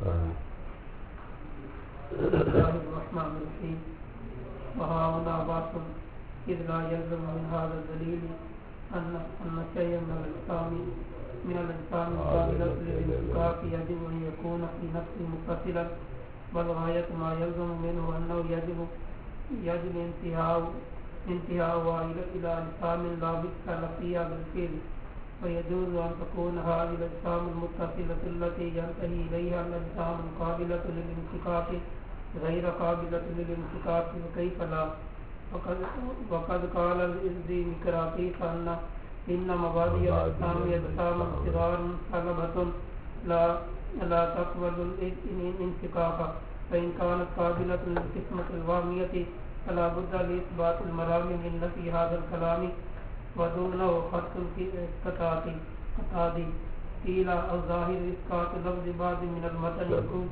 بسم الله الرحمن الرحيم. وهاهنا باس إذ لا يلزم من هذا الدليل أن شيئا من الإنسان قابلا للانفكاك يجب أن يكون في نفسه متصلا، بل غاية ما يلزم منه أنه يجب انتهاء إلى أجسام لا بد فيها بالفعل، ويجوز أن تكون هذه الأجسام المتصلة التي ينتهي إليها الأجسام القابلة للانفكاك غير قابلة للانفكاك، وكيف لا؟ وقد قال الإزدي-مقراطيس إن مبادئ الأجسام أجسام صغار سلبة لا تقبل الانفكاك، فإن كانت قابلة للقسمة الوهمية فلا بد لإثبات المرام من نفي هذا الكلام، ودونه خط القطادي قيل أو ظاهر إسقاط لفظ بعض من المتن يكون.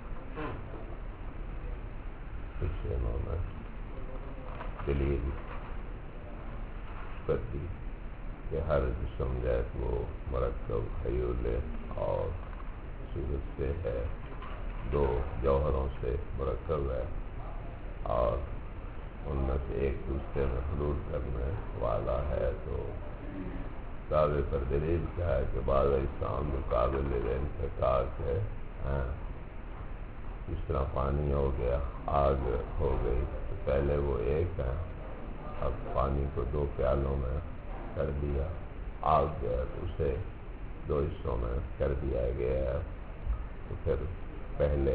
دلیل کرتی کہ ہر جسم جائے وہ مرکب حیول اور صورت سے ہے، دو جوہروں سے مرکب ہے، اور ان میں سے ایک دوسرے میں حلول کرنے والا ہے. تو دعوے پر دلیل کیا ہے کہ بعض اجسام جو قابل انفکاک ہے، اس طرح پانی ہو گیا، آگ ہو گئی، تو پہلے وہ ایک ہے، اب پانی کو دو پیالوں میں کر دیا، آگ جو ہے تو اسے دو حصوں میں کر دیا گیا ہے، تو پھر پہلے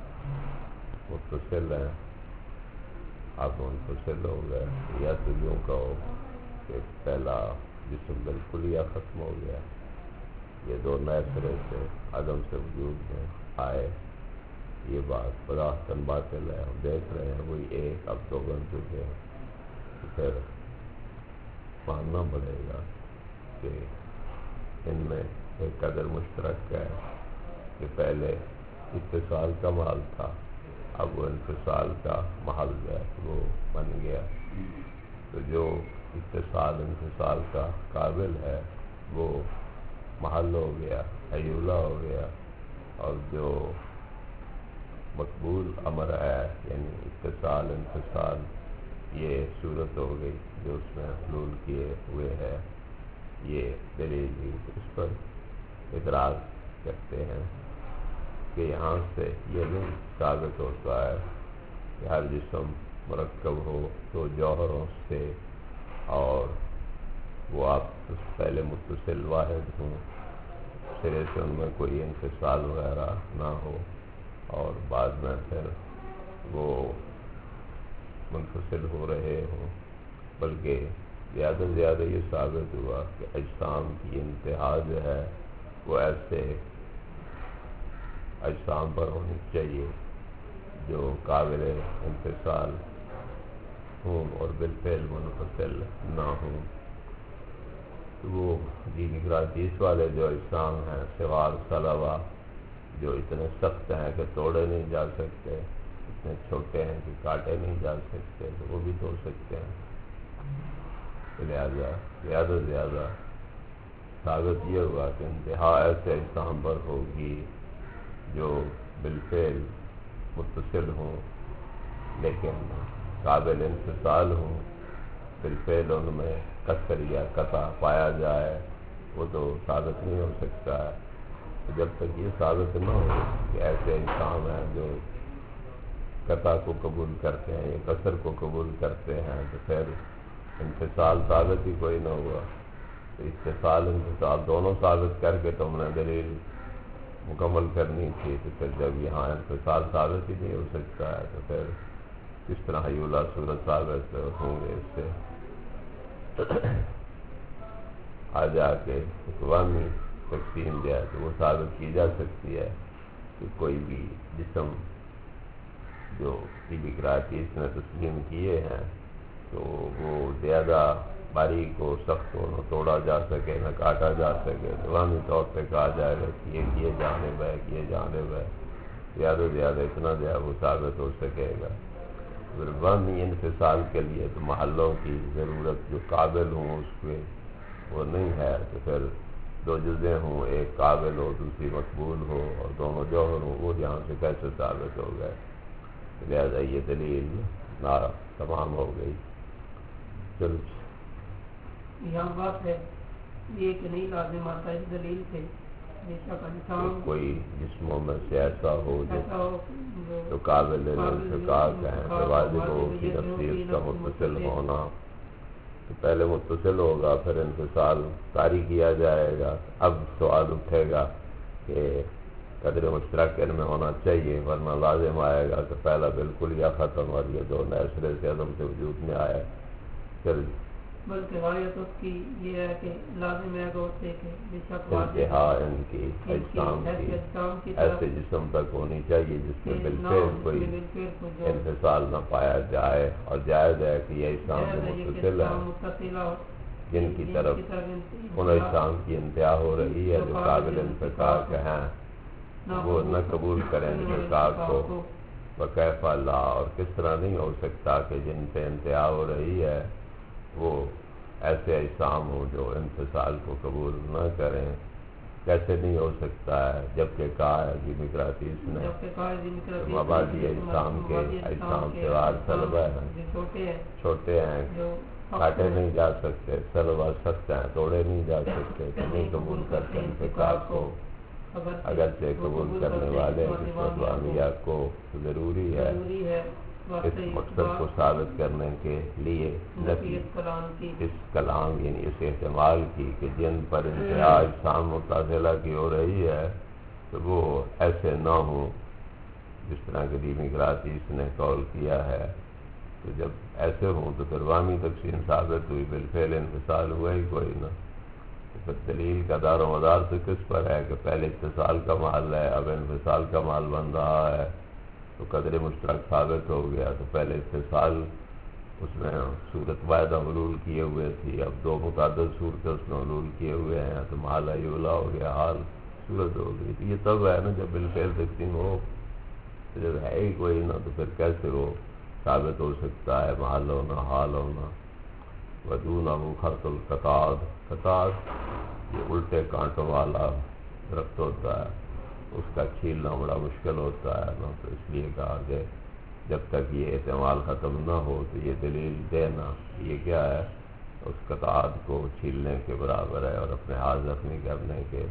متصل ہیں، اب منفصل ہو گئے، یا تو یوں کہو کہ پہلا جسم بالکل یا ختم ہو گیا، یہ دو نئے سرے سے عدم سے وجود میں آئے. یہ بات براہ باطل ہے، ہم دیکھ رہے ہیں وہی ایک اب دو بن چکے ہیں. تو پھر ماننا پڑے گا کہ ان میں ایک قدر مشترک ہے کہ پہلے اتصال کا محل تھا، اب وہ انفصال کا محل ہے، وہ بن گیا. تو جو اتصال انفصال کا قابل ہے وہ محل ہو گیا، حیولہ ہو گیا، اور جو مقبول امر ہے یعنی اتصال انفصال یہ صورت ہو گئی جو اس میں حلول کیے ہوئے ہے. یہ دلیل ہی اس پر اعتراض کرتے ہیں کہ یہاں سے یہ نہیں ثابت ہوتا ہے کہ ہر جسم مرکب ہو تو جوہروں سے، اور وہ آپ پہلے متصل واحد ہوں، سرے سے ان میں کوئی انفصال وغیرہ نہ ہو، اور بعد میں پھر وہ منفصل ہو رہے ہوں، بلکہ زیادہ سے زیادہ یہ ثابت ہوا کہ اجسام کی انتہا جو ہے وہ ایسے اجسام پر ہونی چاہیے جو قابل انفصال ہوں اور بالفعل منفصل نہ ہوں. وہ مقراطیس والے جو اجسام ہیں صغار سلبہ، جو اتنے سخت ہیں کہ توڑے نہیں جا سکتے، اتنے چھوٹے ہیں کہ کاٹے نہیں جا سکتے، تو وہ بھی توڑ سکتے ہیں. لہذا زیادہ سے زیادہ ثابت یہ ہوا کہ انتہا ایسے اجسام پر ہوگی جو بالفعل متصل ہوں لیکن قابل انفصال ہوں، بالفعل ان میں کسر یا قطع پایا جائے، وہ تو ثابت نہیں ہو سکتا ہے. جب تک یہ ثابت نہ ہو کہ ایسے انسان ہیں جو قطع کو قبول کرتے ہیں یا کسر کو قبول کرتے ہیں، تو پھر انفصال ثابت ہی کوئی نہ ہوا. تو اتصال انفصال دونوں ثابت کر کے تو ہم نے دلیل مکمل کرنی تھی. تو پھر جب یہاں انفصال ثابت ہی نہیں ہو سکتا ہے تو پھر کس طرح حیولہ صورت ثابت ہوں گے؟ اس سے آ جا کے اقوامی تقسیم جو ہے تو وہ ثابت کی جا سکتی ہے کہ کوئی بھی جسم جو مقراطیس نے تسلیم کیے ہیں تو وہ زیادہ باریک و سخت ہو، نہ توڑا جا سکے نہ کاٹا جا سکے، عوامی طور پہ کہا جائے گا کہ یہ جانب ہے، یہ جانب ہے، زیادہ سے زیادہ اتنا جو ہے وہ ثابت ہو سکے گا. عوامی انفصال کے لیے تو محلوں کی ضرورت جو قابل ہوں اس پہ وہ نہیں ہے، تو پھر دو جزیں ہوں، ایک قابل ہو دوسری مقبول ہو، اور دونوں جوہر ہوں، وہ یہاں سے کیسے ثابت ہو گئے؟ لہذا یہ دلیل تمام ہو گئی۔ چلو یہاں بات ہے یہ کہ نہیں لازم آتا اس دلیل سے بے شک انسان کوئی جسموں میں سے ایسا ہو جو قابل انفکاک ہیں، تو واجب ہو کہ نفسی کا متصل ہونا، تو پہلے متصل ہوگا پھر انفصال طاری کیا جائے گا۔ اب سوال اٹھے گا کہ قدر مشترک ان میں ہونا چاہیے، ورنہ لازم آئے گا کہ پہلا بالکل یا ختم اور یہ دو نئے سرے سے عدم سے وجود میں آئے۔ پھر بلکہ غایت اس کی یہ ہے کہ لازم ہے غور سے کہ بے شک انتہا ان کی اجسام کی ایسے جسم تک ہونی چاہیے جس میں بالفعل کوئی انفصال نہ پایا جائے، اور جائز ہے کہ یہ اجسام متصل ہیں جن کی طرف ان اجسام کی انتہا ہو رہی ہے جو قابل انفکاک ہیں، وہ نہ قبول کریں انفکاک کو بکیف اللہ۔ اور کس طرح نہیں ہو سکتا کہ جن پہ انتہا ہو رہی ہے وہ ایسے اجسام ہوں جو انفصال کو قبول نہ کریں؟ کیسے نہیں ہو سکتا ہے؟ جبکہ کہا ہے کہ مقراطیس نے مبادی اجسام کے اجسام سے وار سلبہ ہیں، چھوٹے ہیں، کاٹے نہیں جا سکتے، سلبہ سخت ہیں، توڑے نہیں جا سکتے، کہ نہیں قبول کرتے انفکاک کو، اگرچہ قبول کرنے والے قسمت وامیہ کو ضروری ہے اس مقصد کو ثابت کرنے کے لیے نفی اس کلام یعنی اس احتمال کی کہ جن پر انتہا اجسام متصلہ کی ہو رہی ہے تو وہ ایسے نہ ہوں جس طرح کہ مقراطیس نے قول کیا ہے۔ تو جب ایسے ہوں تو پھر وامی تقسیم ثابت ہوئی، بالفعل انفصال ہوا ہی کوئی نہ۔ تو پھر دلیل کا دار و مدار تو کس پر ہے کہ پہلے اتصال کا محل ہے، اب انفصال کا محل بن رہا ہے، تو قدر مشترک ثابت ہو گیا۔ تو پہلے اتصال اس میں صورت واحدہ حلول کیے ہوئے تھی، اب دو متعدد صورتیں اس میں حلول کیے ہوئے ہیں، تو محل ایولا ہو گیا، حال صورت ہو گئی۔ تو یہ تب ہے نا جب بالفعل تقسیم ہو، تو جب ہے ہی کوئی نہ تو پھر کیسے وہ ثابت ہو سکتا ہے محل ہونا حال ہونا؟ ودونہ خط القطاد، قطاد یہ الٹے کانٹوں والا درخت ہوتا ہے، اس کا چھیلنا بڑا مشکل ہوتا ہے نا، تو اس لیے کہا کہ جب تک یہ احتمال ختم نہ ہو تو یہ دلیل دینا یہ کیا ہے، اس قطعات کو چھیلنے کے برابر ہے اور اپنے ہاتھ زخمی کرنے کے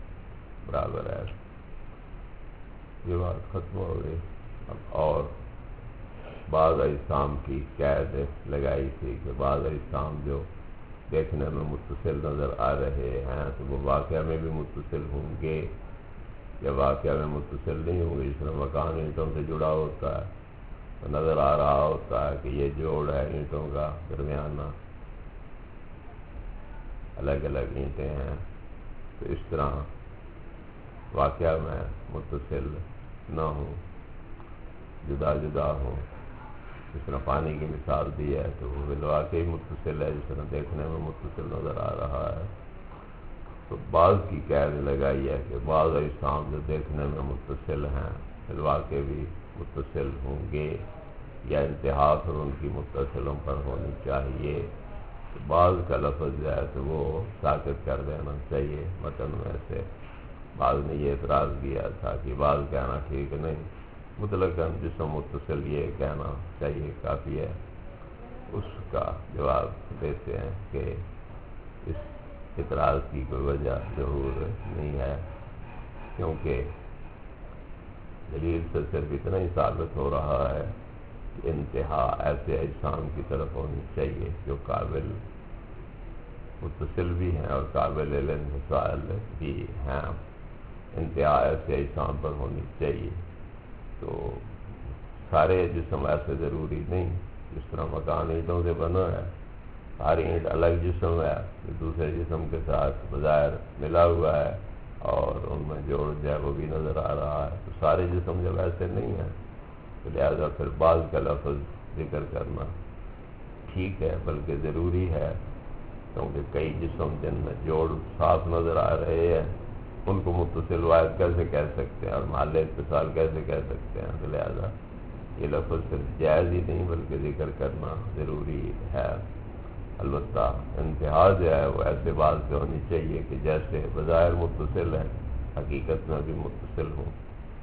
برابر ہے۔ یہ بات ختم ہو گئی۔ اب اور بعض اجسام کی قید لگائی تھی کہ بعض اجسام جو دیکھنے میں متصل نظر آ رہے ہیں تو وہ واقعہ میں بھی متصل ہوں گے یا واقعہ میں متصل نہیں ہوں گے، جس میں مکان اینٹوں سے جڑا ہوتا ہے تو نظر آ رہا ہوتا ہے کہ یہ جوڑ ہے اینٹوں کا درمیانہ، الگ الگ اینٹیں ہیں، تو اس طرح واقعہ میں متصل نہ ہوں، جدا جدا ہوں۔ جس طرح پانی کی مثال دی ہے تو وہ بالواقعی متصل ہے، جس طرح دیکھنے میں متصل نظر آ رہا ہے۔ تو بعض کی قید لگائی ہے کہ بعض اجسام جو دیکھنے میں متصل ہیں بالواقع بھی متصل ہوں گے یا انتہا پھر ان کی متصلوں پر ہونی چاہیے۔ تو بعض کا لفظ جو ہے تو وہ ساکت کر دینا چاہیے متن میں سے۔ بعض نے یہ اعتراض کیا تھا کہ بعض کہنا ٹھیک نہیں، مطلقاً جسم متصل یہ کہنا چاہیے کافی ہے۔ اس کا جواب دیتے ہیں کہ اس اعتراض کی کوئی وجہ ظہور نہیں ہے، کیونکہ دلیل سے صرف اتنا ہی ثابت ہو رہا ہے کہ انتہا ایسے اجسام کی طرف ہونی چاہیے جو قابل متصل بھی ہیں اور قابل انفصال بھی ہیں، انتہا ایسے اجسام پر ہونی چاہیے۔ تو سارے جسم ایسے ضروری نہیں، جس طرح مکان اینٹوں سے بنا ہے، ساری اینٹ الگ جسم ہے جو دوسرے جسم کے ساتھ بظاہر ملا ہوا ہے اور ان میں جوڑ جو ہے وہ بھی نظر آ رہا ہے، تو سارے جسم جب ایسے نہیں ہیں تو لہذا پھر بعض کا لفظ ذکر کرنا ٹھیک ہے بلکہ ضروری ہے، کیونکہ کئی جسم جن میں جوڑ صاف نظر آ رہے ہیں ان کو متصل واحد کیسے کہہ سکتے ہیں اور محل اتصال کیسے کہہ سکتے ہیں، تو لہذا یہ لفظ صرف جائز ہی نہیں بلکہ ذکر کرنا ضروری ہے۔ البتہ انتہا جو ہے وہ ایسے بات سے ہونی چاہیے کہ جیسے بظاہر متصل ہے حقیقت میں بھی متصل ہوں.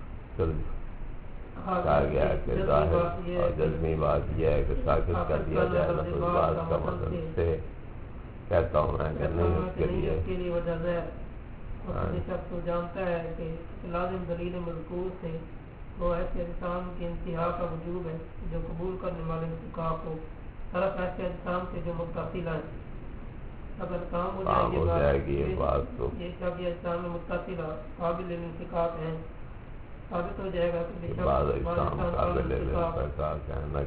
کہا گیا کہ ظاہر اور جزمی بات یہ ہے کہ ساکت کر دیا جائے لفظ بات کا مطلب سے کہتا ہوں میں کہ نہیں اس کے لیے وجہ ہے. شخص جانتا ہے کہ لازم دلیل مذکور سے وہ ایسے انسان کی انتہا کا وجوب ہے جو قبول کرنے والے انتقاء کو طرف ایسے انسان سے جو متصل ہے. اگر کام ہو جائے گی یہ بات تو یہ سب یہ انسان میں متصل قابل انتقاء ہیں ثابت ہو جائے گا کہ بعض انسان قابل انتقاء ہے نہ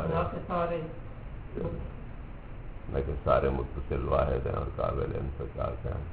کہ سارے متصل واحد ہیں اور قابل انتقاء ہیں.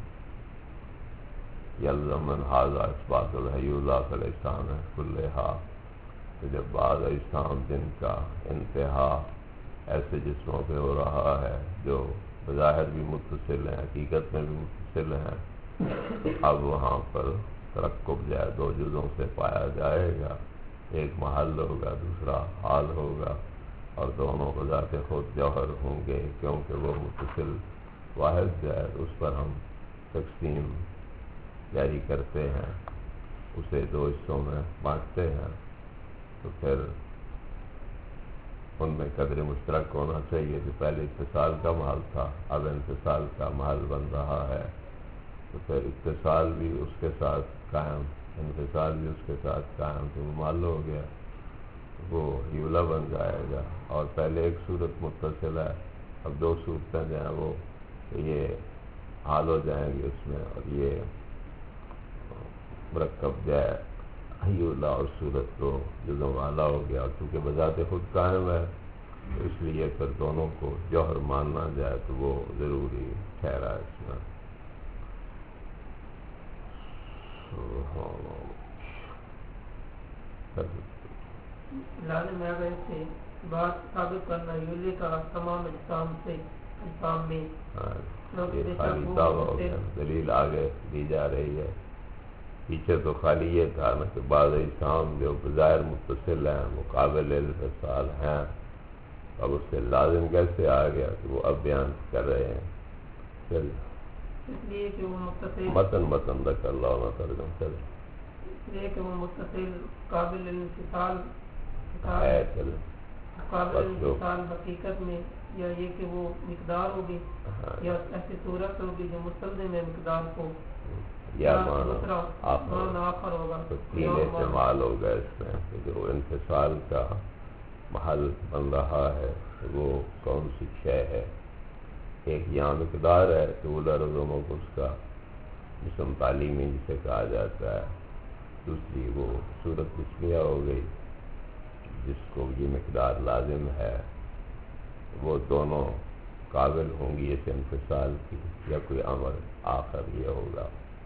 یلزم من ھذا اثبات الحی لا فالاجسام کلھا کہ جب بعض اجسام جن کا انتہا ایسے جسموں پہ ہو رہا ہے جو بظاہر بھی متصل ہیں حقیقت میں بھی متصل ہیں اب وہاں پر ترکب جائے دو جزوں سے پایا جائے گا. ایک محل ہوگا دوسرا حال ہوگا اور دونوں بذات خود جوہر ہوں گے کیونکہ وہ متصل واحد جو ہے اس پر ہم تقسیم جاری کرتے ہیں اسے دو حصوں میں بانٹتے ہیں. تو پھر ان میں قدر مشترک ہونا چاہیے جو پہلے اتصال کا محل تھا اب انفصال کا محل بن رہا ہے. تو پھر اتصال بھی اس کے ساتھ قائم انفصال بھی اس کے ساتھ قائم تو وہ محل ہو گیا وہ یولا بن جائے گا. اور پہلے ایک صورت متصل ہے اب دو صورتیں جو ہیں وہ یہ حال ہو جائیں گی اس میں اور یہ مرکب جو ہے حیولا اور صورت کو جزوں والا ہو گیا. اور چونکہ بذات خود قائم ہے تو اس لیے پھر دونوں کو جوہر ماننا جائے تو وہ ضروری ٹھہرا اس میں. لازم ہے اگر سے بات ثابت کرنا یولی کا تمام اجسام سے اجسام میں یہ خالی دعویٰ ہو گیا. دلیل آگے دی جا رہی ہے. پیچھے تو خالی یہ تھا نا کہ بعض اجسام جو بظاہر متصل ہیں مقابل انفصال ہیں اب اس سے لازم کیسے آ گیا کہ وہ اب بیان کر رہے ہیں. چل اس لیے کہ وہ متصل متن رکھ اللہ عنہ ترجم چل اس لیے کہ وہ متصل قابل انفصال ہے. چل قابل انفصال حقیقت میں یا یہ کہ وہ مقدار ہوگی یا ایسی صورت ہوگی جو مستلزم ہے مقدار کو یا آخر ہوگا. تو تین استعمال ہوگا اس میں کہ جو انفصال کا محل بن رہا ہے وہ کون سی شے ہے. ایک یہاں مقدار ہے تو وہ لرزموں کو اس کا جسم تعلیمی جسے کہا جاتا ہے. دوسری وہ صورت جسمیہ ہو گئی جس کو یہ مقدار لازم ہے. وہ دونوں قابل ہوں گی اس انفصال کی یا کوئی امر آخر یہ ہوگا.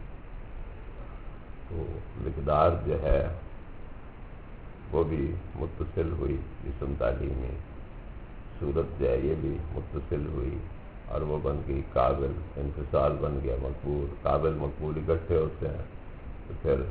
تو مقدار جو ہے وہ بھی متصل ہوئی جسم تعلیمی. صورت جو ہے یہ بھی متصل ہوئی اور وہ بن گئی قابل. انفصال بن گیا مقبول. قابل مقبول اکٹھے ہوتے ہیں تو پھر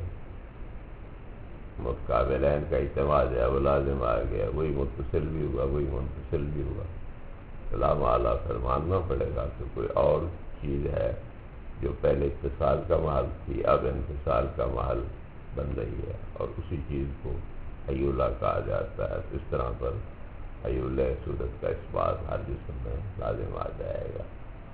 متقابلین کا اعتماد ہے وہ لازم آ گیا. وہی متصل بھی ہوا وہی منفصل بھی ہوا. سلام اعلیٰ پھر ماننا پڑے گا کہ کوئی اور چیز ہے جو پہلے اتصال کا محل تھی اب انفصال کا محل بن رہی ہے اور اسی چیز کو حیولہ کہا جاتا ہے. اس طرح پر حیولہ صورت کا اثبات ہر جسم میں لازم آ جائے گا.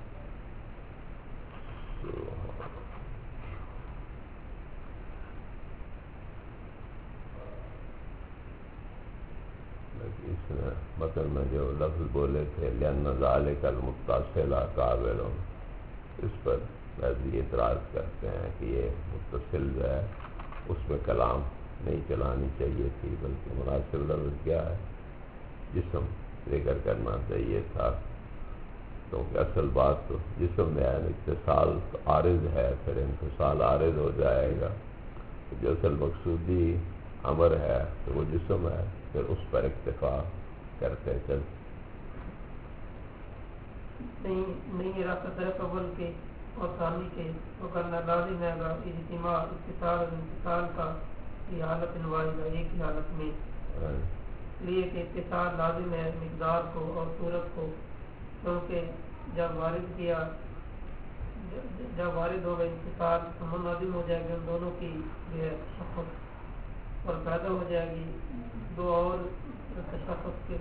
اس میں متن میں جو لفظ بولے تھے لأن ذلك المتصل قابل اس پر بعضی اعتراض کرتے ہیں کہ یہ متصل جو ہے اس میں کلام نہیں چلانی چاہیے تھی بلکہ مناسب لفظ کیا ہے جسم ذکر کرنا چاہیے تھا. کیونکہ اصل بات تو جسم میں ہے اتصال عارض ہے پھر انفصال عارض ہو جائے گا. جو اصل مقصودی امر ہے تو وہ جسم ہے پھر اس پر اکتفا کرتے چل نہیں راستہ طرف اول کے اور ثانی کے وہ کرنا لازم ہے گا. اجتماع اتصال اور انفصال کا یہ حالت واحدہ ایک ہی حالت میں لیے کہ اتصال لازم ہے مقدار کو اور صورت کو کیونکہ جب وارد ہوگا انتصال تو منظم ہو جائے گی ان دونوں کی جو ہے تشخص، اور پیدا ہو جائے گی دو اور تشخص کے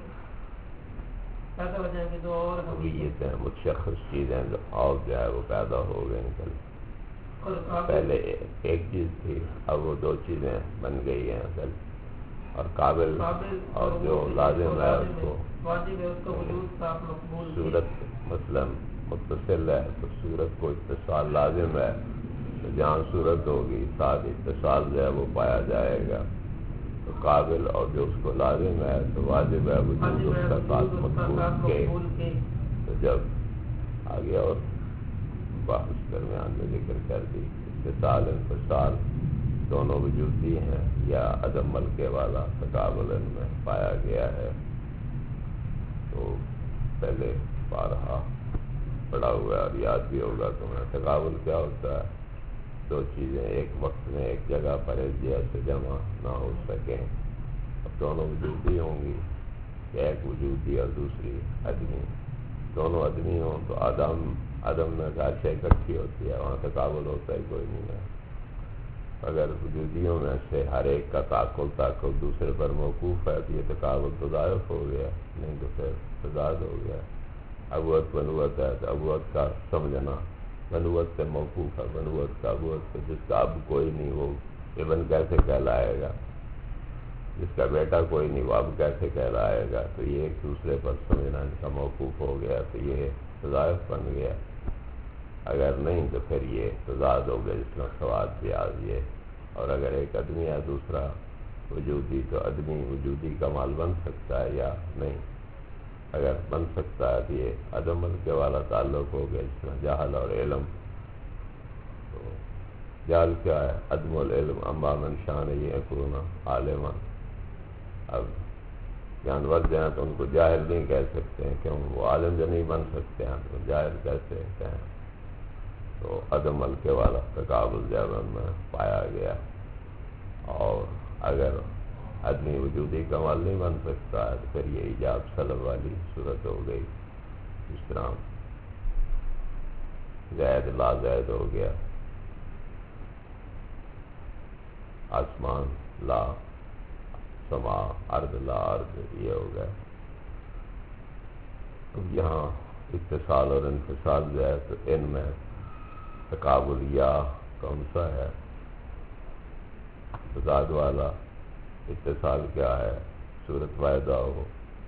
پیدا ہو جائیں گے دو اور ہویتیں متشخص چیزیں اور جو ہے وہ پیدا ہو گئے نکل. پہلے ایک چیز تھی، اب وہ دو چیزیں بن گئی ہیں اصل، اور قابل اور جو لازم ہے اس کو واجب ہے اس کا وجود صاف مقبول. صورت مثلا متصل ہے تو صورت کو اتصال لازم ہے، تو جہاں صورت ہوگی ساتھ اتصال جو ہے وہ پایا جائے گا. تو قابل اور جو اس کو لازم ہے تو واجب ہے وجود اس کا ساتھ مقبول کے. تو جب آگے اور بحث درمیان میں ذکر کر دی اتصال انفصال دونوں وجودی ہیں یا عدم ملکے والا تقابل ان میں پایا گیا ہے. تو پہلے بارہا پڑھا ہوا ہے اور یاد بھی ہوگا تمہیں. تقابل کیا ہوتا ہے؟ دو چیزیں ایک وقت میں ایک جگہ پر ایک جہت سے جمع نہ ہو سکیں. اب دونوں وجودی ہوں گی کہ ایک وجودی اور دوسری عدمی. دونوں عدمی ہوں تو عدم میں گاچے اکٹھی ہوتی ہے، وہاں تقابل ہوتا ہے کوئی نہیں ہے. اگر وجودیوں میں سے ہر ایک کا تعقل دوسرے پر موقوف ہے تو یہ تقابل تو ضائع ہو گیا، نہیں تو پھر تضاد ہو گیا. ابوت بنوت ہے تو ابوت کا سمجھنا بنوت سے موقوف ہے، بنوت کا ابوت سے جس کا اب کوئی نہیں وہ ابن کیسے کہلائے گا، جس کا بیٹا کوئی نہیں وہ اب کیسے کہلائے گا. تو یہ ایک دوسرے پر سمجھنا ان کا موقوف ہو گیا تو یہ تضاد بن گیا. اگر نہیں تو پھر یہ تضاد ہو گیا جس میں سواد بھی آ گئے. اور اگر ایک آدمی ہے دوسرا وجودی تو آدمی وجودی کا مال بن سکتا ہے یا نہیں. اگر بن سکتا ہے تو یہ عدم ملکے والا تعلق ہو گیا جس میں جہل اور علم. تو جہل کیا ہے؟ عدم العلم اما من شان یہ یکون عالما. اب جانور جو ہیں تو ان کو جاہل نہیں کہہ سکتے ہیں، کیوں؟ وہ عالم جو نہیں بن سکتے ہیں تو جاہل کیسے کہیں. تو عدم ملکے والا تقابل جب ان میں پایا گیا. اور اگر آدمی وجودی کمال نہیں بن سکتا ہے تو پھر یہ ایجاب سلب والی صورت ہو گئی. اس طرح زید لا زید ہو گیا، آسمان لا سما، ارض لا ارض یہ ہو گیا. اب یہاں اتصال اور انفصال جو ہے تو ان میں تقابل یا کون سا ہے؟ تضاد والا. اتصال کیا ہے؟ صورت واحدہ ہو،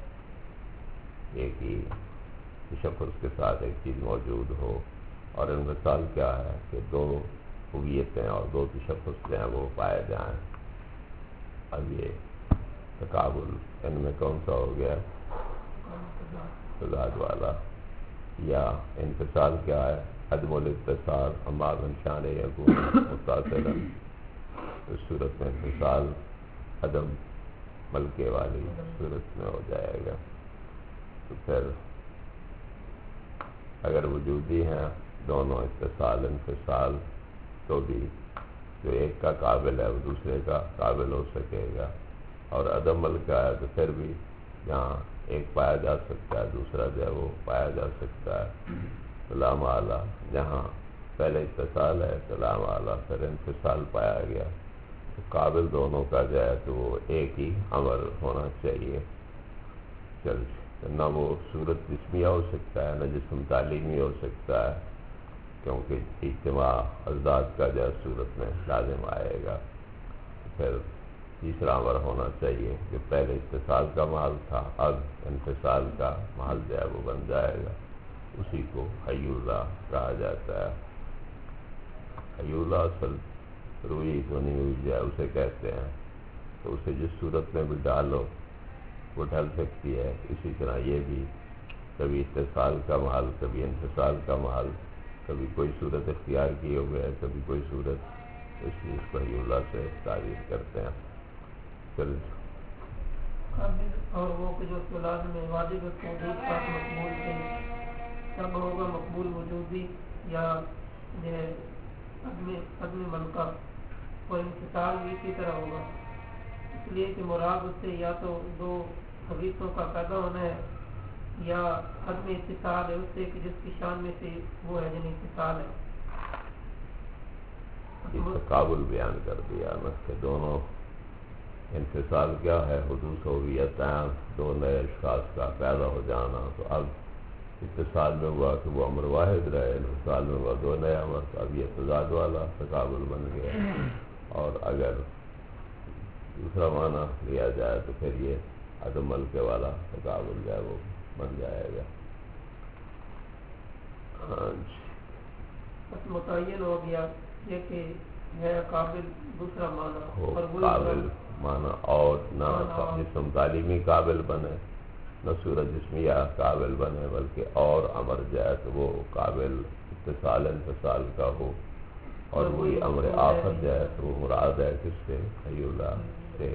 ایک ہی تشخص کے ساتھ ایک چیز موجود ہو. اور انفصال کیا ہے؟ کہ دو ہویتیں اور دو تشخص ہیں وہ پائے جائیں. اب یہ تقابل ان میں کون سا ہو گیا؟ تضاد والا. یا انفصال کیا ہے؟ عدم الاتصال اما من شان یکون متصلا. اس صورت میں انفصال عدم ملکے والی صورت میں ہو جائے گا. تو پھر اگر وجودی ہیں دونوں اتصال انفصال تو بھی جو ایک کا قابل ہے وہ دوسرے کا قابل ہو سکے گا. اور عدم ملکہ ہے تو پھر بھی جہاں ایک پایا جا سکتا ہے دوسرا جو ہے وہ پایا جا سکتا ہے. لا معالی جہاں پہلے اتصال ہے تو لا معالی پھر انفصال پایا گیا. تو قابل دونوں کا جو ہے تو وہ ایک ہی امر ہونا چاہیے. نہ وہ صورت جسمیہ ہو سکتا ہے نہ جسم تعلیمی ہو سکتا ہے، کیونکہ اجتماع ازداد کا جو ہے صورت میں لازم آئے گا. پھر تیسرا امر ہونا چاہیے کہ پہلے اتصال کا محل تھا، اب انفصال کا محل جو ہے وہ بن جائے گا. اسی کو حی اللہ کہا جاتا ہے. حی اللہ اصل روئی دھنی ہوئی جو ہے اسے کہتے ہیں. تو اسے جس صورت میں بھی ڈالو وہ ڈھل سکتی ہے. اسی طرح یہ بھی کبھی اتصال کا محل، کبھی انفصال کا محل، کبھی کوئی صورت اختیار کی ہوئے ہے کبھی کوئی صورت. اس لیے اس کو حی اللہ سے تعریف کرتے ہیں. پھر اور وہ کہ جو اصطلاح میں واجب وجود کا مقبول تھے تب ہوگا مقبول وجودی یا عدم ملکہ. اور انفصال بھی اسی طرح ہوگا، اس لیے کہ مراد اس سے یا تو دو حویتوں کا پیدا ہونا ہے یا عدم اتصال ہے اس سے کہ جس کی شان میں سے وہ ہے جن اتصال ہے؟ تقابل بیان کر دیا نا کہ دونوں انفصال کیا ہے، حدوث ہویت دو نئے اشخاص کا پیدا ہو جانا. تو اب اتصال میں ہوا کہ وہ امر واحد رہے، انفصال میں ہوا دو نئے امر. تو اب یہ تضاد والا تقابل بن گیا. اور اگر دوسرا معنی لیا جائے تو پھر یہ عدم ملکے والا تقابل جو ہے وہ بن جائے گا. بس متعین ہو گیا یہ کہ ہے قابل دوسرا معنی ہو اور وہی قابل معنی اور نہ جسم تعلیمی قابل بنے، نہ صورت جسمیہ قابل بنے، بلکہ اور امر جائے تو وہ قابل اتصال انفصال کا ہو. اور وہی امر آخر جائے تو وہ مراد ہے کس سے؟ حی اللہ سے.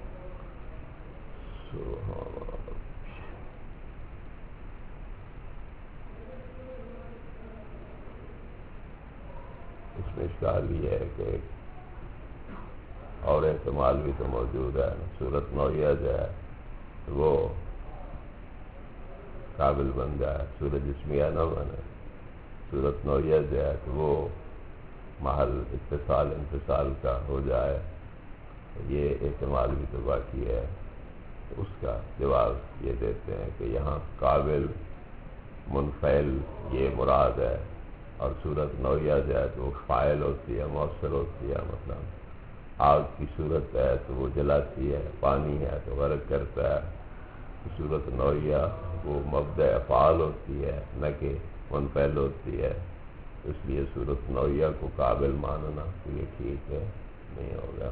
اس میں اشکال یہ ہے کہ اور احتمال بھی تو موجود ہے. صورت نوعیہ جو ہے وہ قابل بن جائے، صورت جسمیہ نہ بنے. صورت نوعیہ جو ہے تو وہ محل اتصال انفصال کا ہو جائے. یہ احتمال بھی تو باقی ہے. اس کا جواب یہ دیتے ہیں کہ یہاں قابل منفعل یہ مراد ہے، اور صورت نوعیہ جو ہے تو وہ فاعل ہوتی ہے، مؤثر ہوتی ہے. مطلب آگ کی صورت ہے تو وہ جلاتی ہے، پانی ہے تو غرق کرتا ہے. صورت نوعیہ وہ مبدأ افعال ہوتی ہے نہ کہ منفعل ہوتی ہے. اس لیے صورت نوعیہ کو قابل ماننا تو یہ ٹھیک ہے نہیں ہوگا.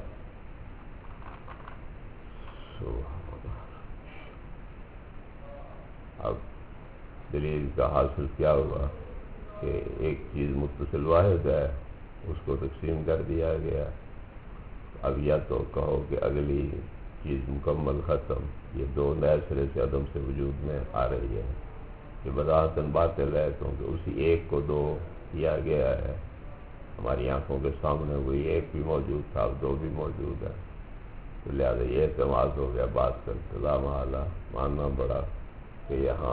اب دلیل کا حاصل کیا ہوا کہ ایک چیز متصل واحد ہے، اس کو تقسیم کر دیا گیا. اب یا تو کہو کہ اگلی چیز مکمل ختم، یہ دو نئے سرے سے عدم سے وجود میں آ رہی ہے. یہ بذاتاً باطل ہے کیونکہ اسی ایک کو دو کیا گیا ہے. ہماری آنکھوں کے سامنے وہی ایک بھی موجود تھا، اب دو بھی موجود ہے. تو لہٰذا یہ اعتماد ہو گیا بات کا التزام اعلیٰ ماننا پڑا کہ یہاں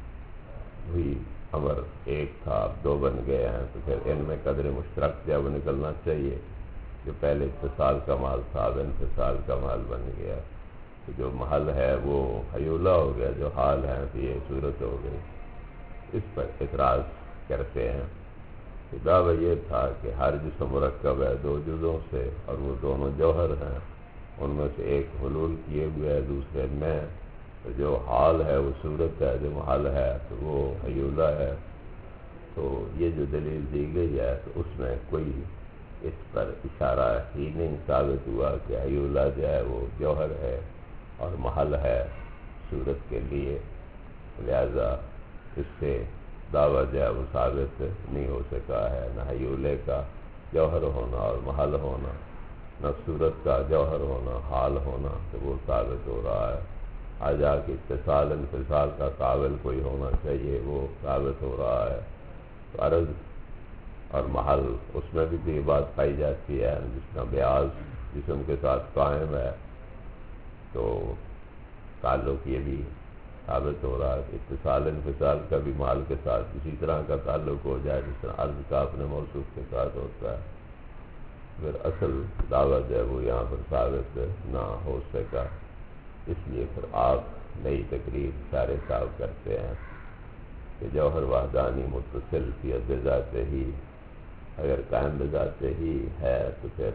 وہی امر ایک تھا اب دو بن گئے ہیں. تو پھر ان میں قدر مشترک جب نکلنا چاہیے. جو پہلے اتصال کا مال تھا اب انفصال کا مال بن گیا. تو جو محل ہے وہ حیولہ ہو گیا، جو حال ہے تو یہ صورت ہو گئی. اس پر اعتراض کرتے ہیں کہ دعویٰ یہ تھا کہ ہر جسم مرکب ہے دو جزوں سے، اور وہ دونوں جوہر ہیں. ان میں سے ایک حلول کیے ہوئے ہے دوسرے میں. تو جو حال ہے وہ صورت ہے، جو محل ہے تو وہ حیولہ ہے. تو یہ جو دلیل دی گئی ہے تو اس میں کوئی اس پر اشارہ ہی نہیں ثابت ہوا کہ حیولہ جو ہے وہ جوہر ہے اور محل ہے صورت کے لیے. لہذا اس سے دعویٰ جو ہے وہ ثابت نہیں ہو سکا ہے. نہ حیولے کا جوہر ہونا اور محل ہونا، نہ صورت کا جوہر ہونا حال ہونا، تو وہ ثابت ہو رہا ہے. آجا کہ اتصال انفصال کا قابل کوئی ہونا چاہیے وہ ثابت ہو رہا ہے. تو عرض اور محل اس میں بھی تو یہ بات پائی جاتی ہے جس کا بیاض جسم کے ساتھ قائم ہے. تو تعلق یہ بھی ثابت ہو رہا ہے کہ اتصال انفصال کا بھی مال کے ساتھ اسی طرح کا تعلق ہو جائے جس طرح عرض کا اپنے موصوف کے ساتھ ہوتا ہے. پھر اصل دعوت ہے وہ یہاں پر ثابت نہ ہو سکا. اس لیے پھر آپ نئی تقریر سارے صاحب کرتے ہیں کہ جوہر وحدانی متصل فی حد ذات ہی، اگر قائم بذات ہی ہے تو پھر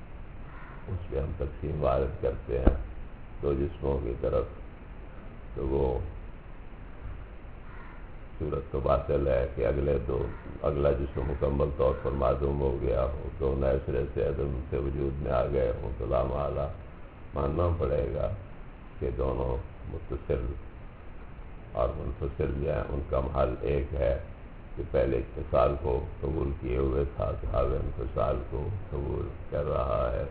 اس پہ ہم تقسیم وارد کرتے ہیں دو جسموں کی طرف. تو وہ صورت تو باطل ہے کہ اگلا جسم مکمل طور پر معدوم ہو گیا ہو، دو نئے سرے سے عدم سے وجود میں آ گئے ہوں. تو لامحالہ ماننا پڑے گا کہ دونوں متصل اور منفصل جو ہیں ان کا محل ایک ہے کہ پہلے اتصال کو قبول کیے ہوئے تھا تو اب انفصال کو قبول کر رہا ہے.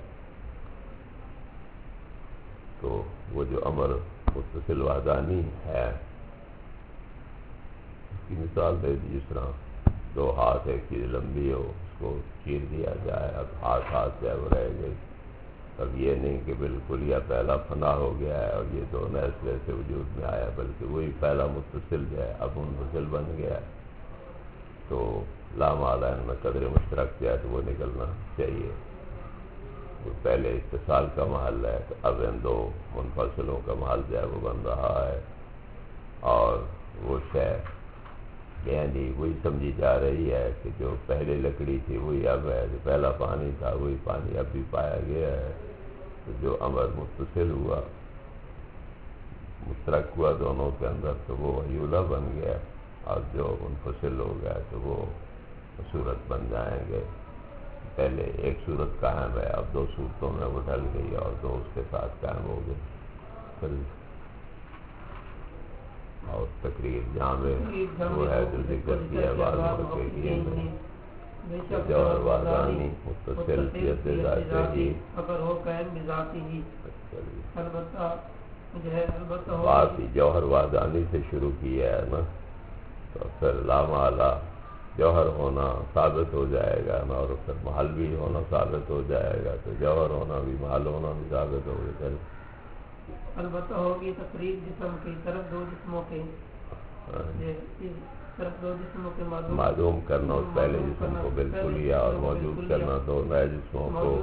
تو وہ جو امر متصل وحدانی ہے اس کی مثال دے دی، جس طرح دو ہاتھ ایک چیز لمبی ہو اس کو چیر دیا جائے، اب ہاتھ سے وہ رہ گئی. اب یہ نہیں کہ بالکل یا پہلا فنا ہو گیا ہے اور یہ دو نئے سرے سے وجود میں آیا، بلکہ وہی پہلا متصل جو ہے اب منفصل بن گیا ہے، تو لا محالہ ان میں قدر مشترک جو ہے تو وہ نکلنا چاہیے۔ وہ پہلے اتصال کا محل ہے، تو اب ان دو منفصلوں کا محل جو ہے وہ بن رہا ہے، اور وہ شے یعنی وہی سمجھی جا رہی ہے کہ جو پہلے لکڑی تھی وہی اب ہے، جو پہلا پانی تھا وہی پانی اب بھی پایا گیا ہے، تو جو امر متصل ہوا مشترک ہوا دونوں کے اندر تو وہ حیولہ بن گیا، اور جو منفصل ہو گیا تو وہ صورت بن جائیں گے۔ پہلے ایک صورت قائم ہے، اب دو صورتوں میں وہ ڈھل گئی اور دو اس کے ساتھ قائم ہو گئی۔ پھر اور تقریر جہاں میں وہ ہے جو ذکر کیا بعض کے لیے جوہر وادانی متصل فیت ذاتی ہی اگر ہو قائم بذاتی ہی، البتہ جو ہے بات ہی جوہر وادانی سے شروع کیا ہے نا، تو پھر لا محالہ جوہر ہونا ثابت ہو جائے گا نا، اور پھر محل بھی ہونا ثابت ہو جائے گا، تو جوہر ہونا بھی محل ہونا بھی ثابت ہو گیا۔ البتہ ہوگی تقریب جسم کی طرف دو جسموں کے طرف دو جسموں کے معلوم کرنا اس پہلے جسم کو بالکل ہی اور موجود کرنا دو نئے جسموں کو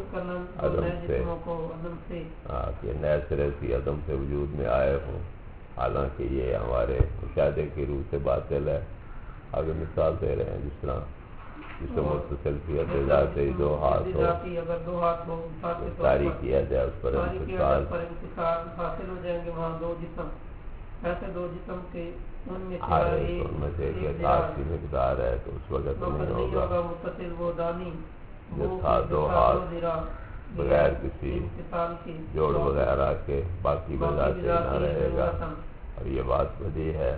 عدم سے، کہ نئے سرے سے عدم سے وجود میں آئے ہوں، حالانکہ یہ ہمارے مشاہدے کی روح سے باطل ہے۔ آگے مثال دے رہے ہیں جس طرح جسم متصل فیت ذاتی ہی دو ہاتھ ہو تاریخ کیا جائے اس پر انتقال حاصل ہو جائیں گے وہاں دو جسم، ایسے دو جسم کے ان میں سے ایک ہاتھ کی مقدار ہے تو اس وقت نہیں ہوگا متصل وہ دانی جو تھا دو ہاتھ بغیر کسی جوڑ وغیرہ کے باقی بذات ہی نہ رہے گا، اور یہ بات بدی ہے۔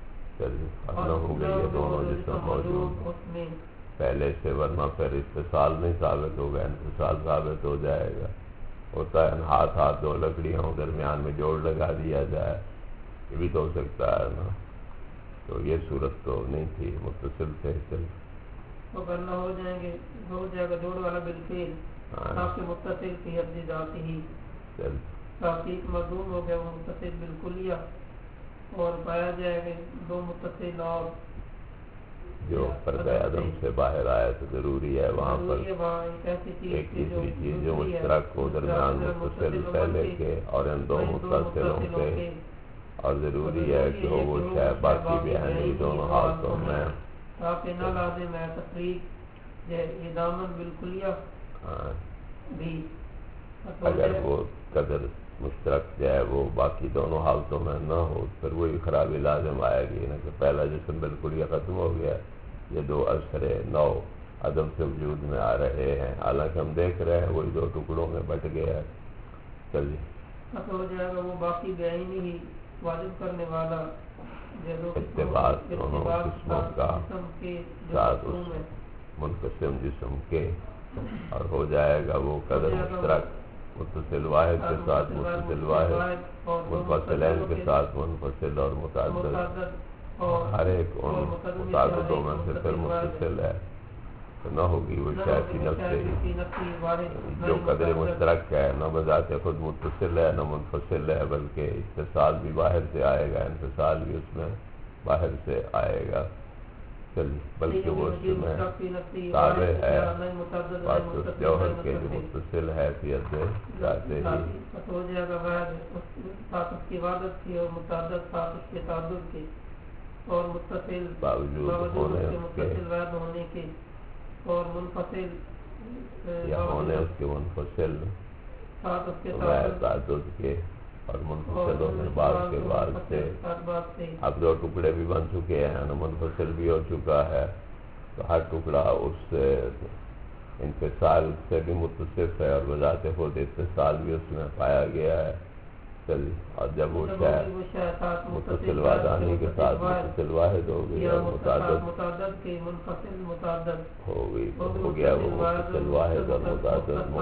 نہ ہو گئی یہ دونوں جسم موجود پہلے سے، ورنہ پھر اتصال نہیں ثابت ہوگا، انفصال ثابت ہو جائے گا۔ ہوتا ہے ہاتھ دو لکڑیاں ہوں درمیان میں جوڑ لگا دیا جائے، یہ بھی تو ہو سکتا ہے نا، تو یہ صورت تو نہیں تھی، متصل سے چل تو کرنا ہو جائے گا جوڑ والا بالفعل، تاکہ متصل کی حد ذاتی ہی تحقیق مضمون ہو گیا وہ متصل بالکلیہ، اور پایا جائے گا دو متصل اور جو پردہ عدم سے باہر آئے تو ضروری ہے وہاں پر ایک تیسری چیز جو مشترک ہو درمیان متصل پہلے کے اور ان دو متصلوں کے، اور ضروری ہے کہ وہ شاید باقی بھی ہیں دونوں حالتوں میں، تاکہ نہ لازم ہے تفریق یہ دامن بالکلیہ بھی، اگر وہ قدر مشترک جو ہے وہ باقی دونوں حالتوں میں نہ ہو پھر وہی خرابی لازم آئے گی نا، کہ پہلا جسم بالکل یہ ختم ہو گیا، یہ دو اثرے نو عدم سے وجود میں آ رہے ہیں، حالانکہ ہم دیکھ رہے ہیں وہی دو ٹکڑوں میں بٹ گیا ہے۔ چلیے ہو جائے گا وہ باقی بعینی ہی واجب کرنے والا اتباع دونوں قسموں کا ساتھ اس منقسم جسم کے، اور ہو جائے گا وہ قدر مشترک متصل واحد کے ساتھ متصل واحد، منفصلین کے ساتھ منفصل اور متعدد، ہر ایک ان متعددوں میں سے پھر متصل ہے، تو نہ ہوگی وہ شاید کی نفس ہی جو قدر مشترک ہے، نہ بذات خود متصل ہے نہ منفصل ہے، بلکہ اتصال بھی باہر سے آئے گا، انفصال بھی اس میں باہر سے آئے گا، بلکہ وہ اس میں تابع ہے بات اس جوہر کے جو متصل ہے فیت ذاتی ہی، ہو جائے گا ساتھ اس کی عبادت کی اور متعدد ساتھ اس کے تعدد کے، اور متصل باوجود ہونے متصل وحد ہونے کے، اور منفصل یا ہونے اس کے منفصل ساتھ اس کے تعدد کے، اور منفصل ہونے بعد کے بعد سے اب دو ٹکڑے بھی بن چکے ہیں، منفصل بھی ہو چکا ہے، تو ہر ٹکڑا اس انفصال سے بھی متصف ہے، اور بذات خود اتصال بھی اس میں پایا گیا ہے۔ چلیے، اور جب وہ متصل وادانی کے ساتھ متصل واحد ہو گئی اور متعدد کے منفصل متعدد ہو گئی، ہو گیا وہ متصل واحد اور متعدد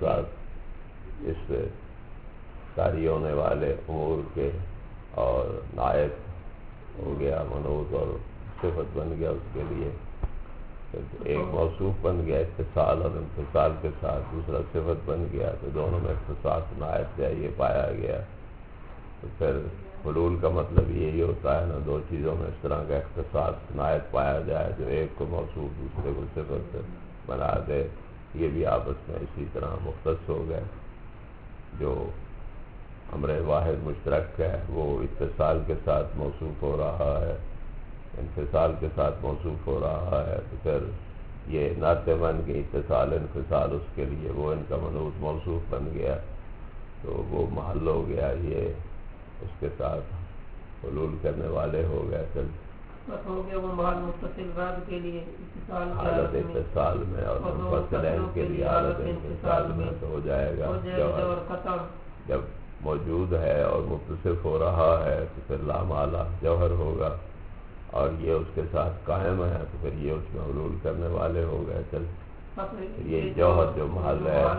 مختص اس سے ساری ہونے والے امور کے، اور نائب ہو گیا منوط اور صفت بن گیا اس کے لیے، ایک موصوف بن گیا اتصال اور انفصال کے ساتھ، دوسرا صفت بن گیا تو دونوں میں اختصاص نائب یہ پایا گیا. تو پھر حلول کا مطلب یہی ہوتا ہے نا، دو چیزوں میں اس طرح کا اختصاص نائب پایا جائے جو ایک کو موصوف دوسرے کو صفت بنا دے. یہ بھی آپس میں اسی طرح مختص ہو گئے. جو امر واحد مشترک ہے وہ اتصال کے ساتھ موصوف ہو رہا ہے، انفصال کے ساتھ موصوف ہو رہا ہے، تو پھر یہ نعت بن گئی اتصال انفصال، اس کے لیے وہ ان کا منعوت موصوف بن گیا تو وہ محل ہو گیا. یہ اس کے ساتھ حلول کرنے والے ہو گئے. پھر ہو گیا وہ محل متصل بعد کے لیے اتصال کی حالت اتصال میں اور منفصلین کے لیے حالت انفصال میں تو ہو جائے گا. جب موجود ہے اور متصف ہو رہا ہے تو پھر لامالا جوہر ہوگا، اور یہ اس کے ساتھ قائم ہے تو پھر یہ اس میں حلول کرنے والے ہو گئے. چل یہ جوہر جو محل ہے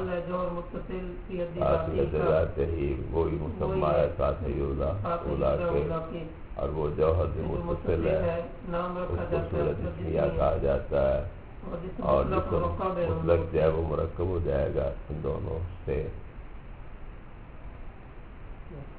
ذات ہی وہی مسمى ہے ساتھ ہی اولا کے، اور وہ جوہر جو متصل ہے اس کو صورت اسمیہ کہا جاتا ہے، اور جسم مطلق جو ہے وہ مرکب ہو جائے گا ان دونوں سے.